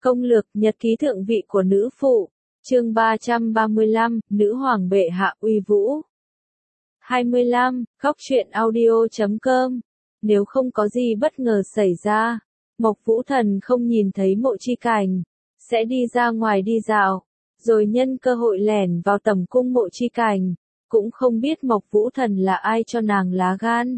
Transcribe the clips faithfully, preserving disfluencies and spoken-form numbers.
Công lược nhật ký thượng vị của nữ phụ, chương ba trăm ba mươi lăm, nữ hoàng bệ hạ uy vũ. hai mươi lăm, Khóc Chuyện Audio chấm com. Nếu không có gì bất ngờ xảy ra, Mộc Vũ Thần không nhìn thấy Mộ Chi Cảnh, sẽ đi ra ngoài đi dạo, rồi nhân cơ hội lẻn vào tẩm cung Mộ Chi Cảnh, cũng không biết Mộc Vũ Thần là ai cho nàng lá gan.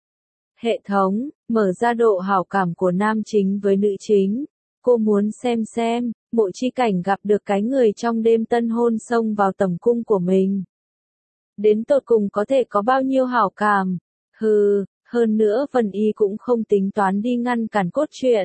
Hệ thống, mở ra độ hảo cảm của nam chính với nữ chính. Cô muốn xem xem, Mộ Chi Cảnh gặp được cái người trong đêm tân hôn xông vào tẩm cung của mình. Đến tột cùng có thể có bao nhiêu hảo cảm. Hừ, hơn nữa Vân Y cũng không tính toán đi ngăn cản cốt truyện.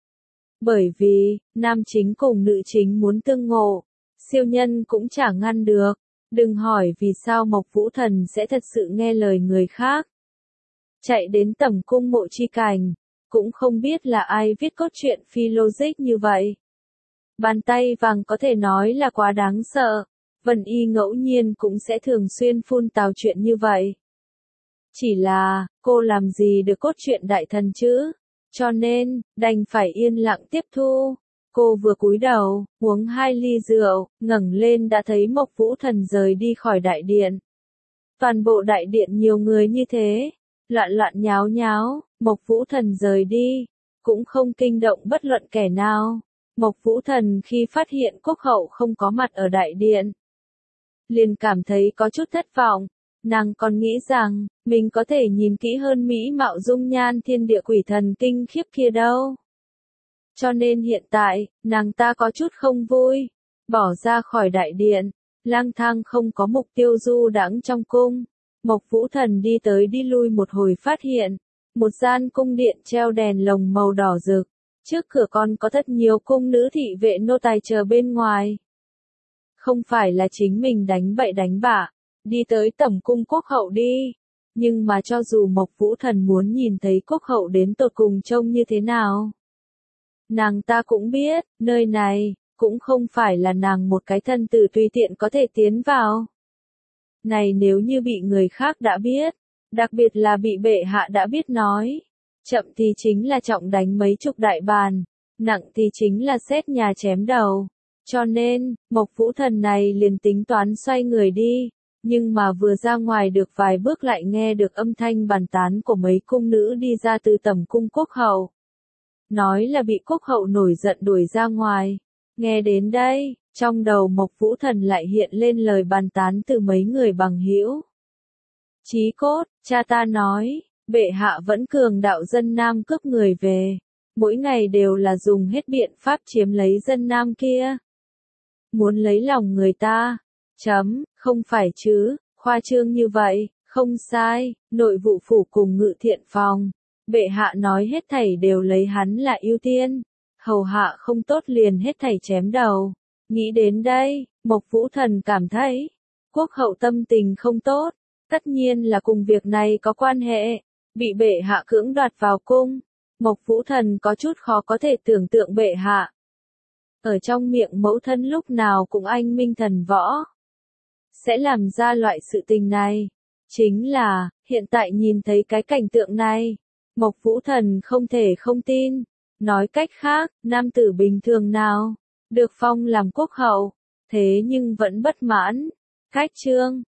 Bởi vì, nam chính cùng nữ chính muốn tương ngộ, siêu nhân cũng chả ngăn được. Đừng hỏi vì sao Mộc Vũ Thần sẽ thật sự nghe lời người khác. Chạy đến tẩm cung Mộ Chi Cảnh, cũng không biết là ai viết cốt truyện phi logic như vậy. Bàn tay vàng có thể nói là quá đáng sợ, Vân Y ngẫu nhiên cũng sẽ thường xuyên phun tào chuyện như vậy. Chỉ là, cô làm gì được cốt truyện đại thần chứ, cho nên, đành phải yên lặng tiếp thu. Cô vừa cúi đầu, uống hai ly rượu, ngẩng lên đã thấy Mộc Vũ Thần rời đi khỏi đại điện. Toàn bộ đại điện nhiều người như thế, loạn loạn nháo nháo, Mộc Vũ Thần rời đi, cũng không kinh động bất luận kẻ nào. Mộc Vũ Thần khi phát hiện Quốc hậu không có mặt ở đại điện, liền cảm thấy có chút thất vọng, nàng còn nghĩ rằng, mình có thể nhìn kỹ hơn mỹ mạo dung nhan thiên địa quỷ thần kinh khiếp kia đâu. Cho nên hiện tại, nàng ta có chút không vui, bỏ ra khỏi đại điện, lang thang không có mục tiêu du đãng trong cung. Mộc Vũ Thần đi tới đi lui một hồi phát hiện, một gian cung điện treo đèn lồng màu đỏ rực, trước cửa còn có rất nhiều cung nữ thị vệ nô tài chờ bên ngoài. Không phải là chính mình đánh bậy đánh bạ, đi tới tẩm cung Quốc hậu đi, nhưng mà cho dù Mộc Vũ Thần muốn nhìn thấy Quốc hậu đến tột cùng trông như thế nào, nàng ta cũng biết, nơi này, cũng không phải là nàng một cái thân tử tùy tiện có thể tiến vào. Này nếu như bị người khác đã biết, đặc biệt là bị bệ hạ đã biết nói, chậm thì chính là trọng đánh mấy chục đại bàn, nặng thì chính là xét nhà chém đầu. Cho nên, Mộc Vũ Thần này liền tính toán xoay người đi, nhưng mà vừa ra ngoài được vài bước lại nghe được âm thanh bàn tán của mấy cung nữ đi ra từ tẩm cung Quốc hậu. Nói là bị Quốc hậu nổi giận đuổi ra ngoài. Nghe đến đây, trong đầu Mộc Vũ Thần lại hiện lên lời bàn tán từ mấy người bằng hữu. Chí Cốt, cha ta nói, bệ hạ vẫn cường đạo dân Nam cướp người về, mỗi ngày đều là dùng hết biện pháp chiếm lấy dân Nam kia. Muốn lấy lòng người ta. Chấm, không phải chứ, khoa trương như vậy, không sai, nội vụ phủ cùng ngự thiện phòng. Bệ hạ nói hết thảy đều lấy hắn là ưu tiên, hầu hạ không tốt liền hết thảy chém đầu. Nghĩ đến đây, Mộc Vũ Thần cảm thấy, Quốc hậu tâm tình không tốt, tất nhiên là cùng việc này có quan hệ, bị bệ hạ cưỡng đoạt vào cung. Mộc Vũ Thần có chút khó có thể tưởng tượng bệ hạ. Ở trong miệng mẫu thân lúc nào cũng anh minh thần võ, sẽ làm ra loại sự tình này. Chính là, hiện tại nhìn thấy cái cảnh tượng này, Mộc Vũ Thần không thể không tin. Nói cách khác, nam tử bình thường nào, được phong làm quốc hậu, thế nhưng vẫn bất mãn. Cách chương,